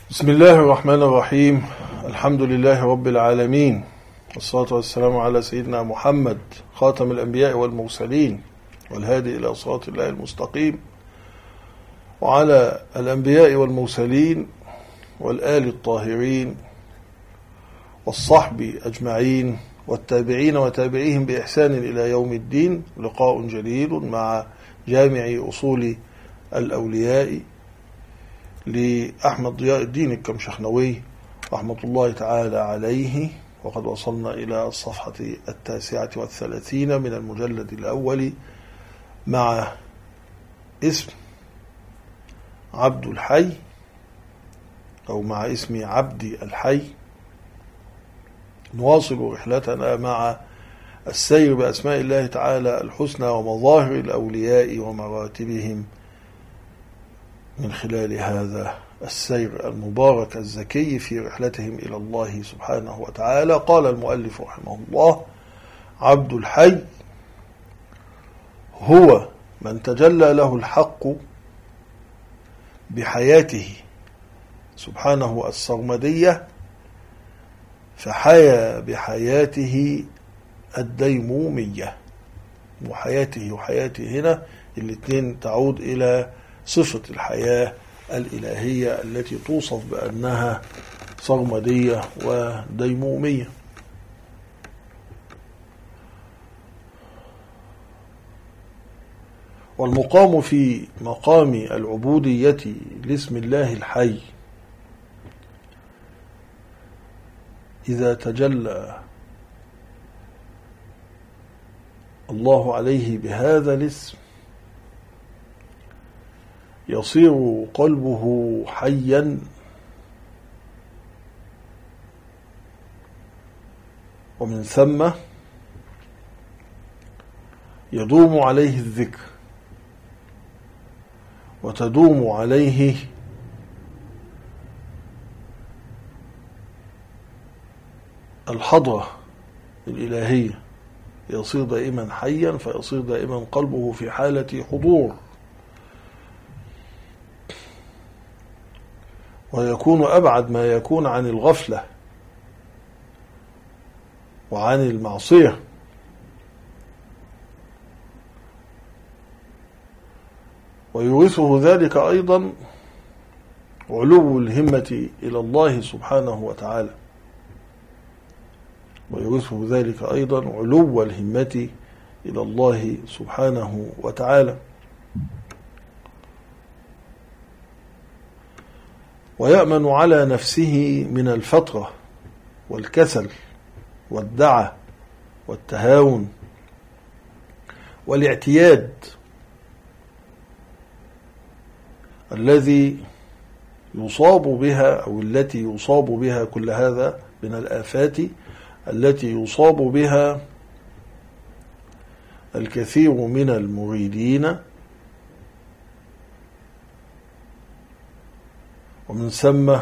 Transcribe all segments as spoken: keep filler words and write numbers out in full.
بسم الله الرحمن الرحيم. الحمد لله رب العالمين، والصلاة والسلام على سيدنا محمد خاتم الأنبياء والمرسلين والهادي إلى صراط الله المستقيم، وعلى الأنبياء والمرسلين والآل الطاهرين والصحب أجمعين والتابعين وتابعيهم بإحسان إلى يوم الدين. لقاء جليل مع جامع أصول الأولياء لأحمد ضياء الدين الكمشخنوي رحمة الله تعالى عليه، وقد وصلنا إلى الصفحة التاسعة والثلاثين من المجلد الأول مع اسم عبد الحي أو مع اسم عبد الحي. نواصل رحلتنا مع السير بأسماء الله تعالى الحسنى ومظاهر الأولياء ومراتبهم من خلال هذا السير المبارك الزكي في رحلتهم إلى الله سبحانه وتعالى. قال المؤلف رحمه الله: عبد الحي هو من تجلى له الحق بحياته سبحانه السرمدية فحيا بحياته الديمومية. وحياته وحياته هنا الاثنين تعود إلى صفة الحياة الإلهية التي توصف بأنها سرمدية وديمومية. والمقام في مقام العبودية لاسم الله الحي إذا تجلى الله عليه بهذا الاسم يصير قلبه حيا ومن ثم يدوم عليه الذكر وتدوم عليه الحضرة الإلهية، يصير دائما حيا فيصير دائما قلبه في حالة حضور، ويكون أبعد ما يكون عن الغفلة وعن المعصية. ويورثه ذلك أيضا علو الهمة إلى الله سبحانه وتعالى، ويورثه ذلك أيضا علو الهمة إلى الله سبحانه وتعالى. ويأمن على نفسه من الفترة والكسل والدعة والتهاون والاعتياد الذي يصاب بها أو التي يصاب بها كل هذا من الآفات التي يصاب بها الكثير من المريدين، ومن ثم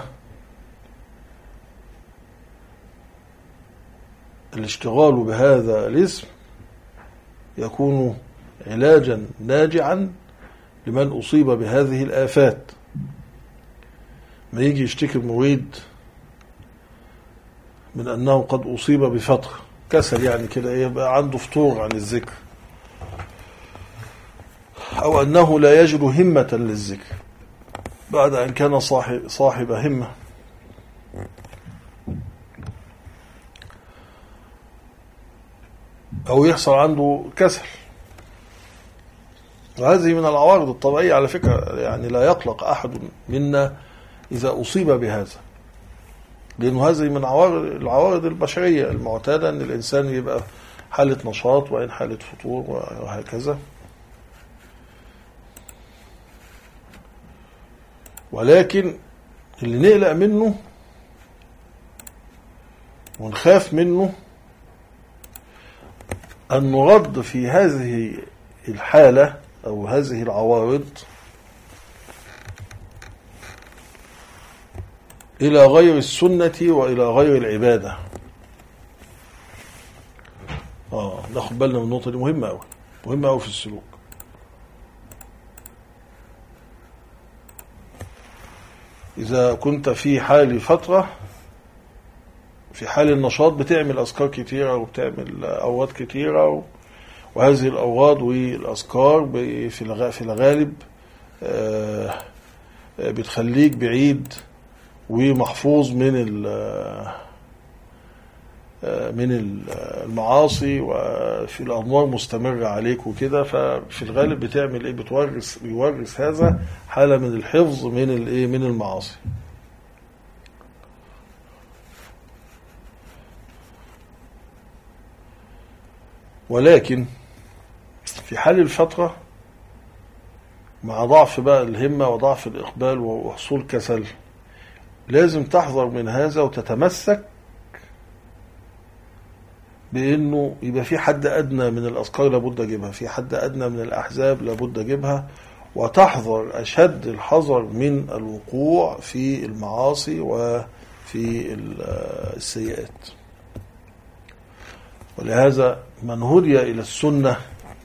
الاشتغال بهذا الاسم يكون علاجا ناجعا لمن أصيب بهذه الآفات. ما يجي يشتكي المريد من أنه قد أصيب بفترة كسل، يعني كده يبقى عنده فتور عن الذكر، أو أنه لا يجد همة للذكر بعد أن كان صاحب, صاحب همة، أو يحصل عنده كسل. وهذه من العوارض الطبيعية على فكرة، يعني لا يقلق أحد منا إذا أصيب بهذا، لأنه هذه من عوارض العوارض البشرية المعتادة، أن الإنسان يبقى حالة نشاط وإن حالة فتور وهكذا. ولكن اللي نقلق منه ونخاف منه أن نرد في هذه الحالة أو هذه العوارض إلى غير السنة وإلى غير العبادة. آه ناخد بالنا من النقطة دي، مهمة أوي مهمة أوي في السلوك. إذا كنت في حال فترة في حال النشاط بتعمل أذكار كتيرة وبتعمل أوراد كتيرة، وهذه الأوراد والأذكار في الغالب بتخليك بعيد ومحفوظ من من المعاصي، وفي الأنوار مستمرة عليك وكده. ففي الغالب بتعمل إيه؟ بتورث بيورث هذا حالة من الحفظ من الإيه؟ من المعاصي. ولكن في حال الفترة مع ضعف بقى الهمة وضعف الإقبال وحصول كسل، لازم تحذر من هذا وتتمسك بأنه يبقى في حد أدنى من الأذكار لابد أجيبها، في حد أدنى من الأحزاب لابد أجيبها، وتحذر أشد الحذر من الوقوع في المعاصي وفي السيئات. ولهذا من هدي إلى السنة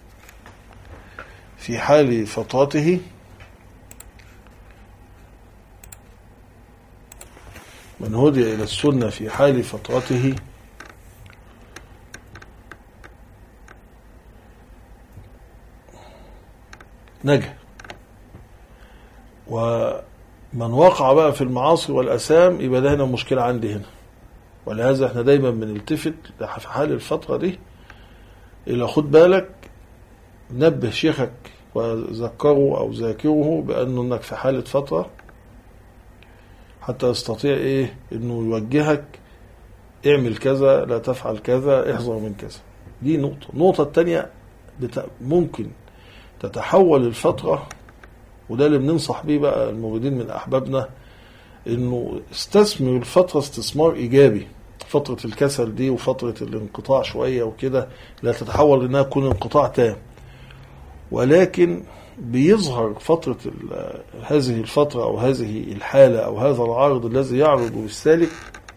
في حال فترته من هدي إلى السنة في حال فترته نجا، ومن وقع بقى في المعاصي والأثام يبقى ده هنا مشكلة عندي هنا. ولهذا احنا دايما بنلتفت في حال الفترة دي إلى خد بالك، نبه شيخك وذكره أو ذاكره بأنه انك في حالة فترة، حتى يستطيع ايه انه يوجهك اعمل كذا لا تفعل كذا احذر من كذا. دي نقطة. النقطة التانية ممكن تتحول الفترة، وده اللي بننصح بيه بقى المريدين من أحبابنا، انه استثمر الفترة استثمار إيجابي. فترة الكسل دي وفترة الانقطاع شوية وكده لا تتحول لأنها تكون انقطاع تام، ولكن بيظهر فترة هذه الفترة أو هذه الحالة أو هذا العارض الذي يعرض للسالك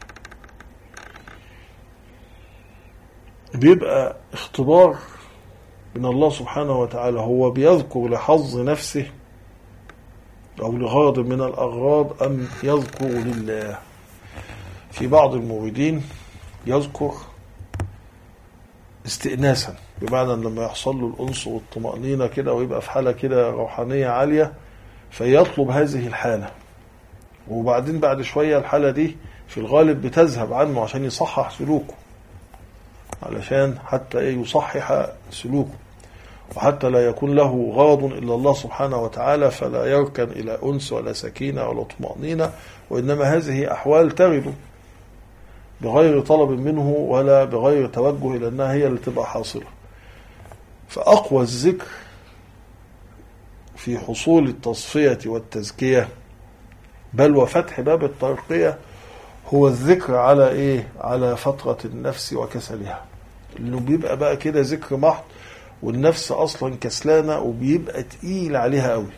بيبقى اختبار من الله سبحانه وتعالى. هو بيذكر لحظ نفسه أو لغرض من الأغراض أم يذكر لله. في بعض المريدين يذكر استئناسا، بمعنى لما يحصل له الأنس والطمأنينة كده ويبقى في حالة كده روحانية عالية فيطلب هذه الحالة، وبعدين بعد شوية الحالة دي في الغالب بتذهب عنه عشان يصحح سلوكه، علشان حتى يصحح سلوكه وحتى لا يكون له غرض إلا الله سبحانه وتعالى، فلا يركن إلى أنس ولا سكينة ولا طمأنينة، وإنما هذه أحوال ترد بغير طلب منه ولا بغير توجه إلى أنها هي اللي تبقى حاصلة. فأقوى الذكر في حصول التصفية والتزكية بل وفتح باب الترقية هو الذكر على إيه؟ على فترة النفس وكسلها، اللي بيبقى بقى كده ذكر محض والنفس أصلا كسلانة وبيبقى تقيل عليها قوي.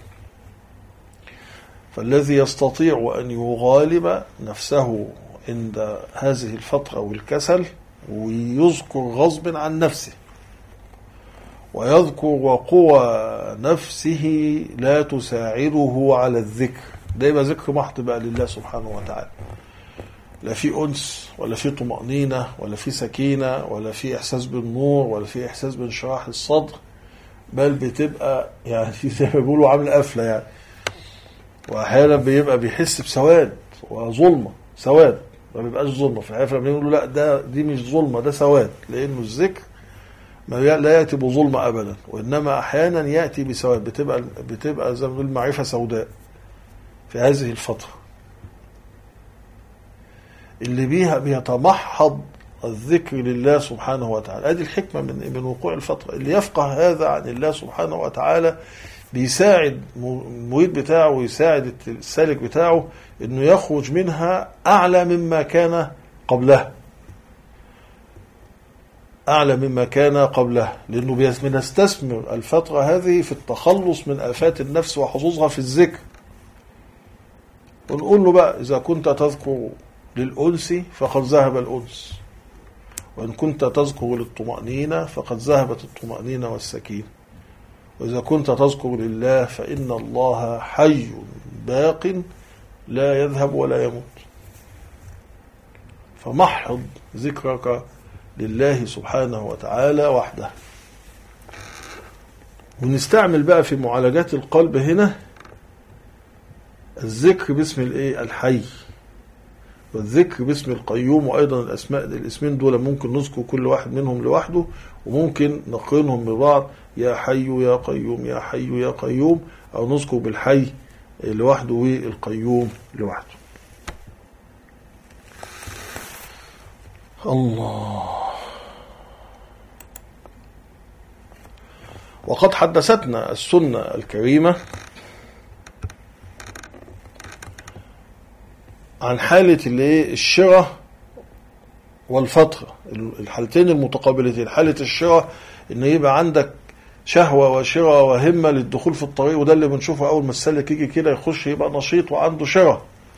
فالذي يستطيع أن يغالب نفسه عند هذه الفترة والكسل ويذكر غصب عن نفسه ويذكر وقوى نفسه لا تساعده على الذكر، ده يبقى ذكر محض بقى لله سبحانه وتعالى، لا في أنس ولا في طمأنينة ولا في سكينة ولا في إحساس بالنور ولا في إحساس بانشراح الصدر، بل بتبقى يعني زي ما بيقولوا عامل قفلة يعني، وأحيانا بيبقى بيحس بسواد وظلمة. سواد ما بيبقاش ظلمة في الحقيقة، بيقولوا لا ده دي مش ظلمة ده سواد، لأنه الذكر ما لا يأتي بظلمة أبدا، وإنما أحيانا يأتي بسواد، بتبقى بتبقى زي ما بنقول معرفة سوداء في هذه الفترة اللي بيها بيتمحض الذكر لله سبحانه وتعالى. هذه الحكمة من من وقوع الفترة. اللي يفقه هذا عن الله سبحانه وتعالى بيساعد المريد بتاعه ويساعد السالك بتاعه انه يخرج منها اعلى مما كان قبلها، اعلى مما كان قبلها، لانه بنستثمر الفترة هذه في التخلص من آفات النفس وحظوظها في الذكر. ونقول له بقى اذا كنت تذكر للأنس فقد ذهب الأنس، وإن كنت تذكر للطمأنينة فقد ذهبت الطمأنينة والسكينة، وإذا كنت تذكر لله فإن الله حي باق لا يذهب ولا يموت. فمحض ذكرك لله سبحانه وتعالى وحده. ونستعمل بقى في معالجات القلب هنا الذكر باسم الايه الحي، والذكر باسم القيوم. وأيضا الأسماء الاسمين دول ممكن نذكر كل واحد منهم لوحده، وممكن نقرنهم ببعض، يا حي يا قيوم يا حي يا قيوم، أو نذكر بالحي لوحده والقيوم لوحده. الله. وقد حدثتنا السنة الكريمة عن حالة الشرة والفترة، الحالتين المتقابلتين. حالة الشرة ان يبقى عندك شهوة وشرة وهمة للدخول في الطريق، وده اللي بنشوفه اول ما السلك يجي كده يخش يبقى نشيط وعنده شرة.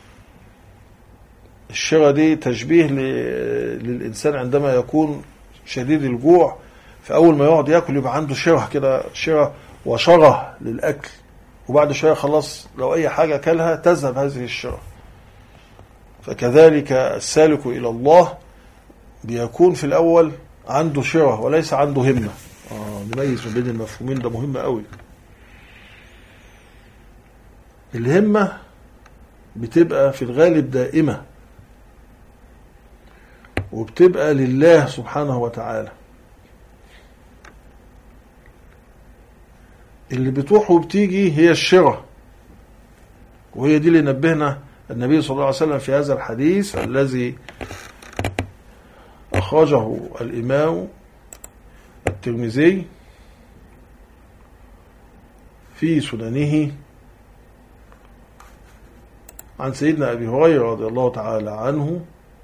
الشرة دي تشبيه للإنسان عندما يكون شديد الجوع، فأول ما يقعد يأكل يبقى عنده شرة كده، شرة وشره للأكل، وبعد شوية خلاص لو أي حاجة كلها تذهب هذه الشرة. فكذلك السالك إلى الله بيكون في الأول عنده شرة وليس عنده همة. آه نميز بين المفهومين، ده مهم قوي. الهمة بتبقى في الغالب دائمة، وبتبقى لله سبحانه وتعالى. اللي بتروح وبتيجي هي الشرة، وهي دي اللي نبهنا النبي صلى الله عليه وسلم في هذا الحديث الذي أخرجه الإمام الترمذي في سننه عن سيدنا أبي هريرة رضي الله تعالى عنه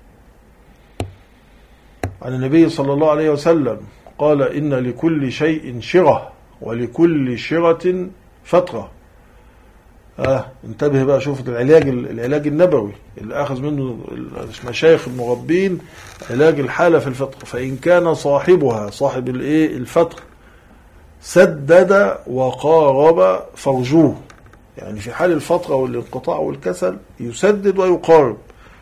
عن النبي صلى الله عليه وسلم قال: إن لكل شيء شرة ولكل شرة فترة. آه انتبه بقى، شوف العلاج العلاج النبوي اللي أخذ منه المشايخ المربين، علاج الحالة في الفطر. فإن كان صاحبها صاحب الايه الفطر سدد وقارب فرجوه، يعني في حال الفترة والانقطاع والكسل يسدد ويقارب،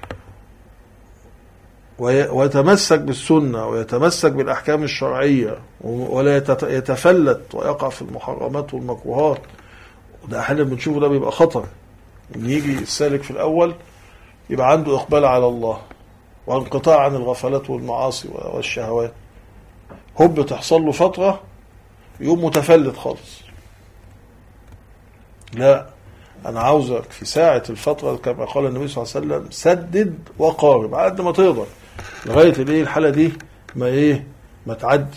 ويتمسك بالسنة ويتمسك بالأحكام الشرعية، ولا يتفلت ويقع في المحرمات والمكروهات. وده أحيانا بنشوفه، ده بيبقى خطر، إن يجي السالك في الأول يبقى عنده إقبال على الله وانقطاع عن الغفلات والمعاصي والشهوات، هب تحصل له فترة يوم متفلت خالص. لا، أنا عاوزك في ساعة الفترة كما قال النبي صلى الله عليه وسلم: سدد وقارب على قد ما تقدر لغاية الايه الحالة دي ما ايه ما تعدي.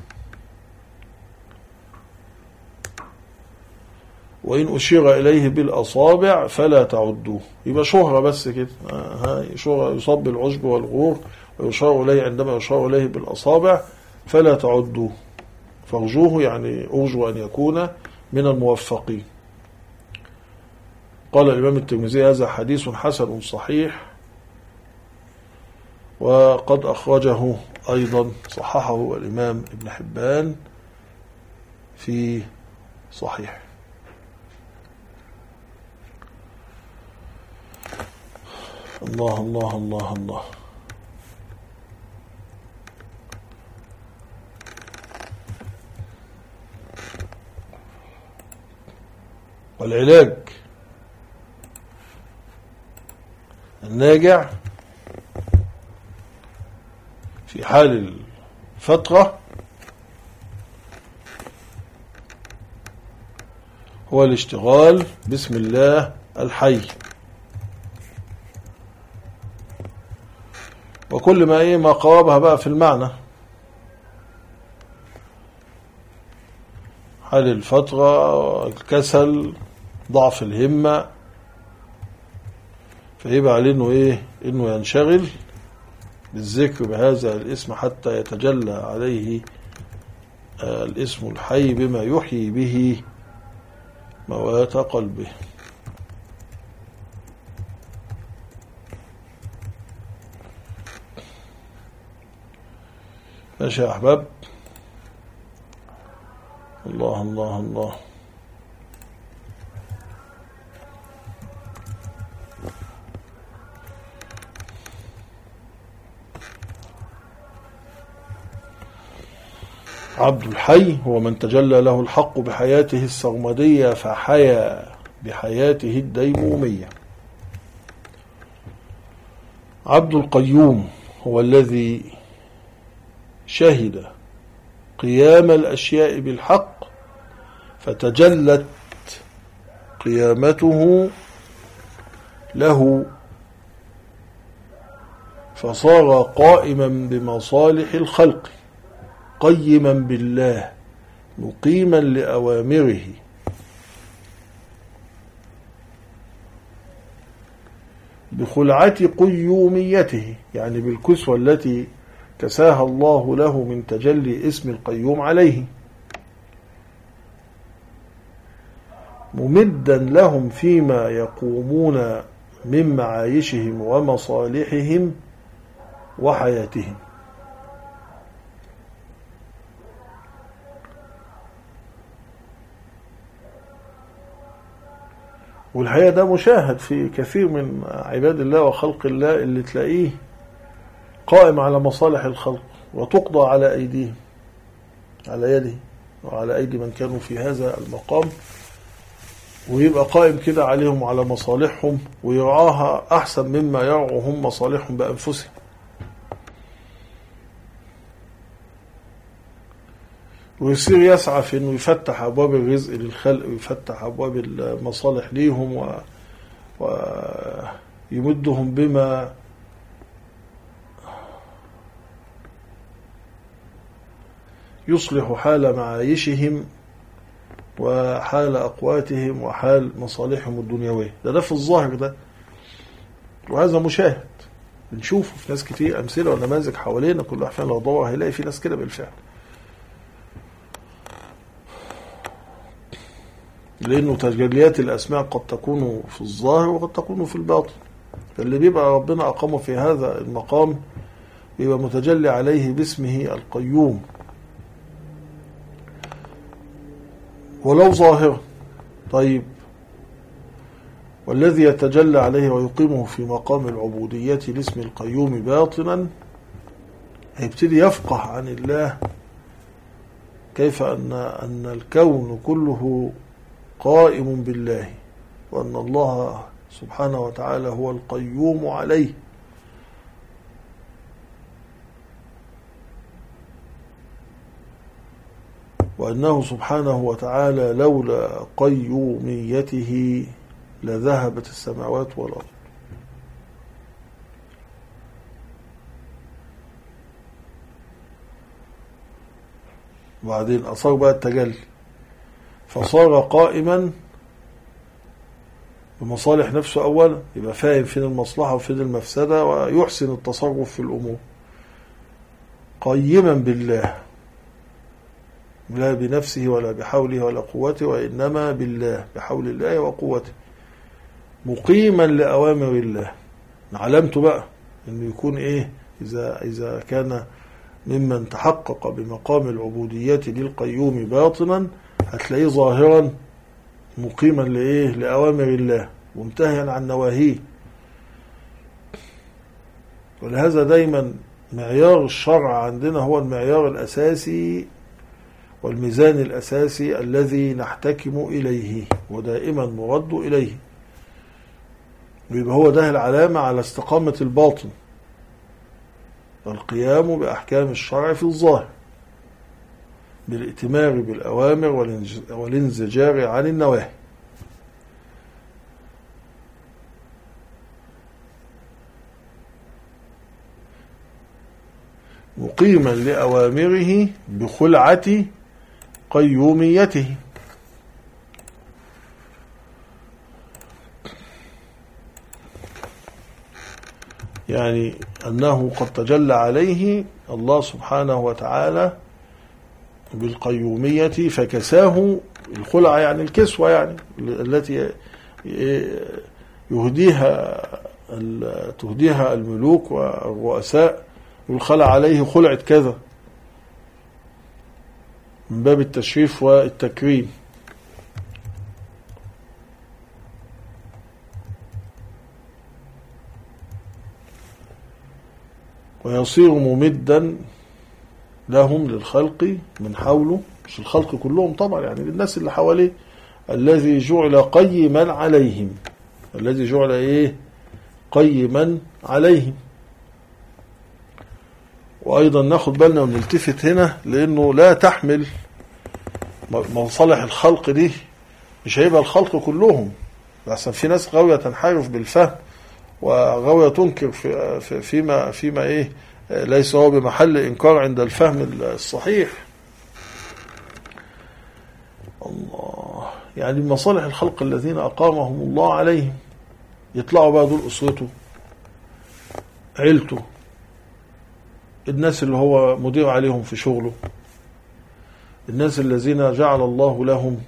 وإن أشير إليه بالأصابع فلا تعدوه. يبقى شهرة بس كده، ها شهرة يصاب بالعجب والغرور، ويشار إليه عندما يشار إليه بالأصابع فلا تعدوه. فرجوه يعني أرجو أن يكون من الموفقين. قال الإمام الترمذي: هذا حديث حسن صحيح، وقد أخرجه أيضا صححه الإمام ابن حبان في صحيح. الله الله الله الله. والعلاج الناجع في حال الفترة هو الاشتغال بسم الله الحي، وكل ما ايه ما قربها بقى في المعنى. حال الفترة، الكسل، ضعف الهمة، فيبقى عليه انه ايه انه ينشغل بالذكر بهذا الاسم حتى يتجلى عليه الاسم الحي بما يحيي به موات قلبه. ماشي يا أحباب. الله الله الله. عبد الحي هو من تجلى له الحق بحياته السرمدية فحيا بحياته الديمومية. عبد القيوم هو الذي شهد قيام الأشياء بالحق فتجلت قيامته له فصار قائما بمصالح الخلق قيما بالله مقيما لأوامره بخلعة قيوميته، يعني بالكسوة التي كساها الله له من تجلي اسم القيوم عليه، ممدا لهم فيما يقومون من معايشهم ومصالحهم وحياتهم. والحقيقة ده مشاهد في كثير من عباد الله وخلق الله اللي تلاقيه قائم على مصالح الخلق وتقضى على أيديهم، على يده وعلى أيدي من كانوا في هذا المقام، ويبقى قائم كده عليهم وعلى مصالحهم ويرعاها أحسن مما يرعوا هم مصالحهم بأنفسهم. ويصير يسعى في أنه يفتح أبواب الرزق للخلق ويفتح أبواب المصالح ليهم و... ويمدهم بما يصلح حال معايشهم وحال أقواتهم وحال مصالحهم الدنيوية. ده ده في الظاهر ده، وهذا مشاهد بنشوفه في ناس كتير، أمثلة ونماذج حوالينا، كل واحد فينا لو دور هيلاقي في ناس كده بالفعل. لأنه تجليات الأسماء قد تكون في الظاهر وقد تكون في الباطن، فاللي بيبقى ربنا أقامه في هذا المقام بيبقى متجلي عليه باسمه القيوم ولو ظاهر. طيب والذي يتجلى عليه ويقيمه في مقام العبودية لاسم القيوم باطنا هيبتدي يفقه عن الله كيف أن أن الكون كله قائم بالله، وأن الله سبحانه وتعالى هو القيوم عليه، وأنه سبحانه وتعالى لولا قيوميته لذهبت السماوات والأرض. وبعدين أصار بقى التجلي فصار قائما بمصالح نفسه أولا، يبقى فاهم فين المصلحة وفين المفسدة ويحسن التصرف في الأمور، قيما بالله لا بنفسه ولا بحوله ولا قوته وإنما بالله بحول الله وقوته، مقيما لأوامر الله. علامته بقى إنه يكون إيه؟ إذا إذا كان ممن تحقق بمقام العبودية للقيوم باطنا هتلاقيه ظاهرا مقيما لإيه؟ لأوامر الله ومنتهيا عن نواهيه. ولهذا دايما معيار الشرع عندنا هو المعيار الأساسي والميزان الأساسي الذي نحتكم إليه ودائما مرد إليه، ويبقى هو ده العلامة على استقامة الباطن، القيام بأحكام الشرع في الظاهر بالائتمار بالأوامر والانزجار عن النواهي. مقيما لأوامره بخلعة قيوميته، يعني أنه قد تجلى عليه الله سبحانه وتعالى بالقيومية فكساه الخلعة، يعني الكسوة يعني التي يهديها تهديها الملوك والرؤساء، والخلع عليه خلعة كذا من باب التشريف والتكريم. ويصير ممدا لهم للخلق من حوله، مش الخلق كلهم طبعا، يعني للناس اللي حواليه، الذي جعل قيما عليهم، الذي جعل ايه قيما عليهم. وايضا ناخد بالنا ونلتفت هنا، لانه لا تحمل مصالح الخلق دي، مش هيبقى الخلق كلهم، لحسن في ناس غاوية تنحرف بالفهم وغاوية تنكر في في فيما فيما ايه ليس هو بمحل انكار عند الفهم الصحيح. الله، يعني مصالح الخلق الذين اقامهم الله عليهم، يطلعوا بقى دول اسرته، عيلته، الناس اللي هو مدير عليهم في شغله، الناس الذين جعل الله لهم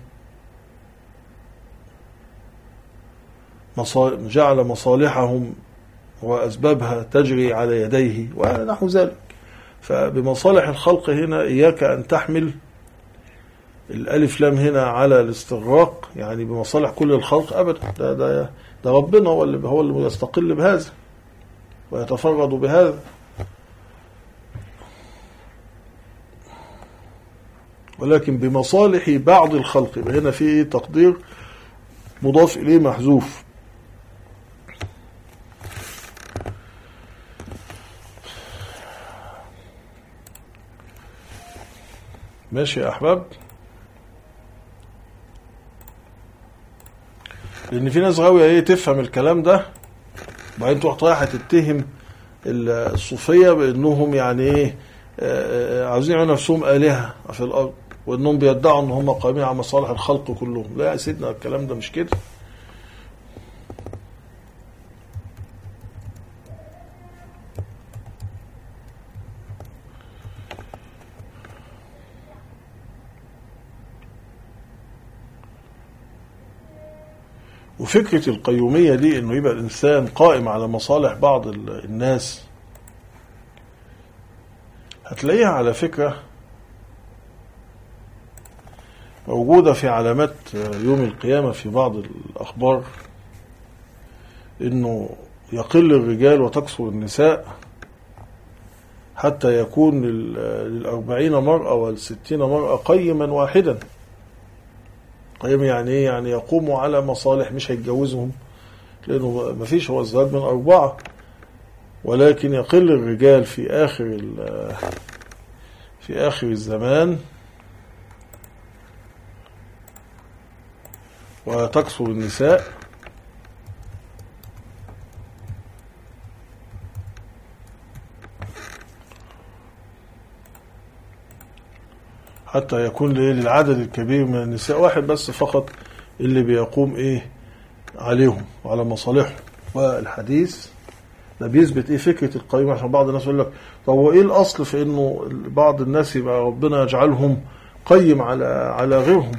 جعل مصالحهم وأسبابها تجري على يديه ونحو ذلك. فبمصالح الخلق هنا إياك أن تحمل الألف لام هنا على الاستغراق، يعني بمصالح كل الخلق أبدا، ده, ده, ده ربنا هو اللي هو اللي يستقل بهذا ويتفرد بهذا. ولكن بمصالح بعض الخلق، هنا في تقدير مضاف إليه محذوف. ماشي يا أحباب، لأن في ناس غاوية إيه تفهم الكلام ده، وبعدين تروح رايحة تتهم الصوفية بأنهم يعني إيه عاوزين يعملوا نفسهم آلهة في الأرض، وأنهم بيدعوا أن هم قائمين على مصالح الخلق كلهم. لا يا سيدنا، الكلام ده مش كده. وفكرة القيومية دي، انه يبقى الانسان قائم على مصالح بعض الناس، هتلاقيها على فكرة موجودة في علامات يوم القيامة في بعض الأخبار، انه يقل الرجال وتكثر النساء، حتى يكون للأربعين مرأة والستين مرأة قيما واحدا. قيم يعني ايه؟ يعني يقوموا على مصالح، مش هيتجوزهم، لانه ما فيش هو الزواج من أربعة، ولكن يقل الرجال في آخر في آخر الزمان وتكثر النساء، حتى يكون للعدد الكبير من النساء واحد بس فقط اللي بيقوم ايه عليهم وعلى مصالحهم. والحديث ده بيثبت ايه فكرة القيوم، عشان بعض الناس يقول لك طب وايه الاصل في انه بعض الناس يبقى ربنا يجعلهم قيم على على غيرهم؟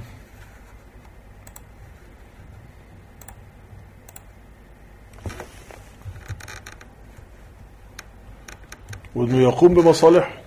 وانه يقوم بمصالحه.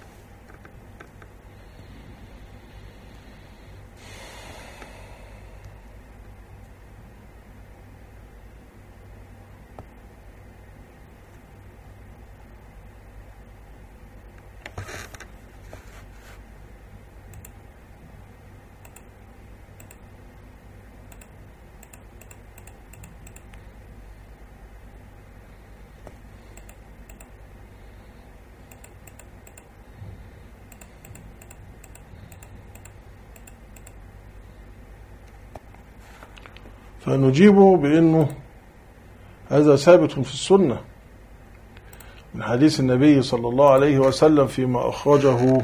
فنجيبه بأنه هذا ثابت في السنة من حديث النبي صلى الله عليه وسلم فيما أخرجه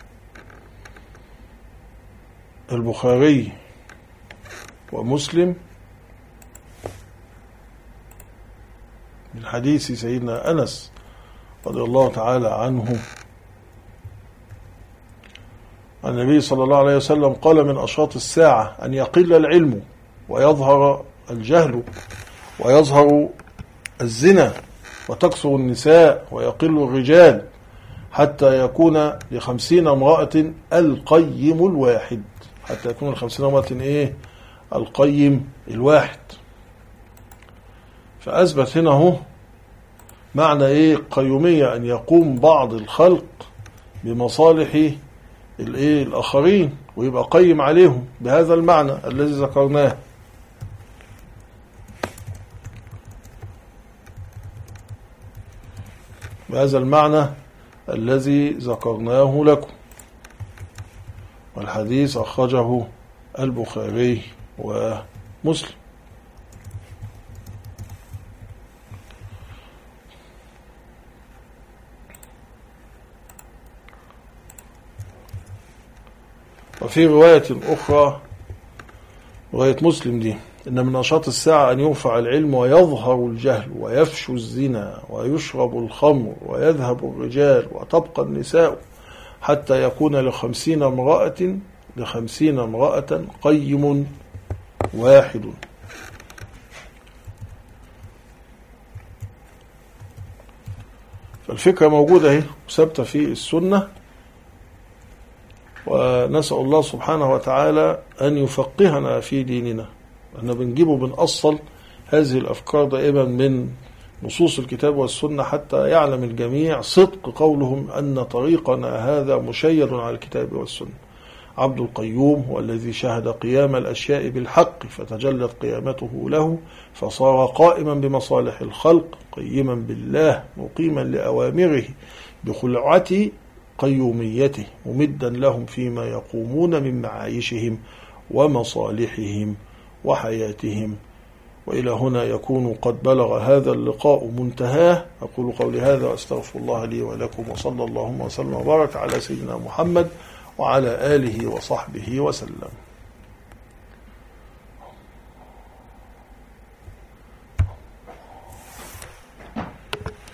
البخاري ومسلم من حديث سيدنا أنس رضي الله تعالى عنه النبي صلى الله عليه وسلم قال: من أشراط الساعة أن يقل العلم ويظهر الجهل ويظهر الزنا وتكثر النساء ويقل الرجال حتى يكون لخمسين امرأة القيم الواحد، حتى يكون لخمسين امرأة ايه القيم الواحد. فأثبت هنا هو معنى ايه قيومية، أن يقوم بعض الخلق بمصالح الايه الآخرين، ويبقى قيم عليهم بهذا المعنى الذي ذكرناه. بهذا المعنى الذي ذكرناه لكم. والحديث أخرجه البخاري ومسلم. وفي رواية أخرى، رواية مسلم دي، إن من نشاط الساعة أن يرفع العلم ويظهر الجهل ويفشو الزنا ويشرب الخمر ويذهب الرجال وتبقى النساء، حتى يكون لخمسين امرأة لخمسين امرأة قيم واحد. فالفكرة موجودة اهي ثابتة في السنة، ونسأل الله سبحانه وتعالى أن يفقهنا في ديننا. أننا بنجيبه بنأصل هذه الأفكار دائما من نصوص الكتاب والسنة، حتى يعلم الجميع صدق قولهم أن طريقنا هذا مشيد على الكتاب والسنة. عبد القيوم هو الذي شهد قيام الأشياء بالحق فتجلت قيامته له، فصار قائما بمصالح الخلق، قيما بالله، مقيما لأوامره بخلعة قيوميته، ممدا لهم فيما يقومون من معايشهم ومصالحهم وحياتهم. وإلى هنا يكون قد بلغ هذا اللقاء منتهاه. أقول قولي هذا وأستغفر الله لي ولكم، وصلى اللهم وسلم وبارك على سيدنا محمد وعلى آله وصحبه وسلم.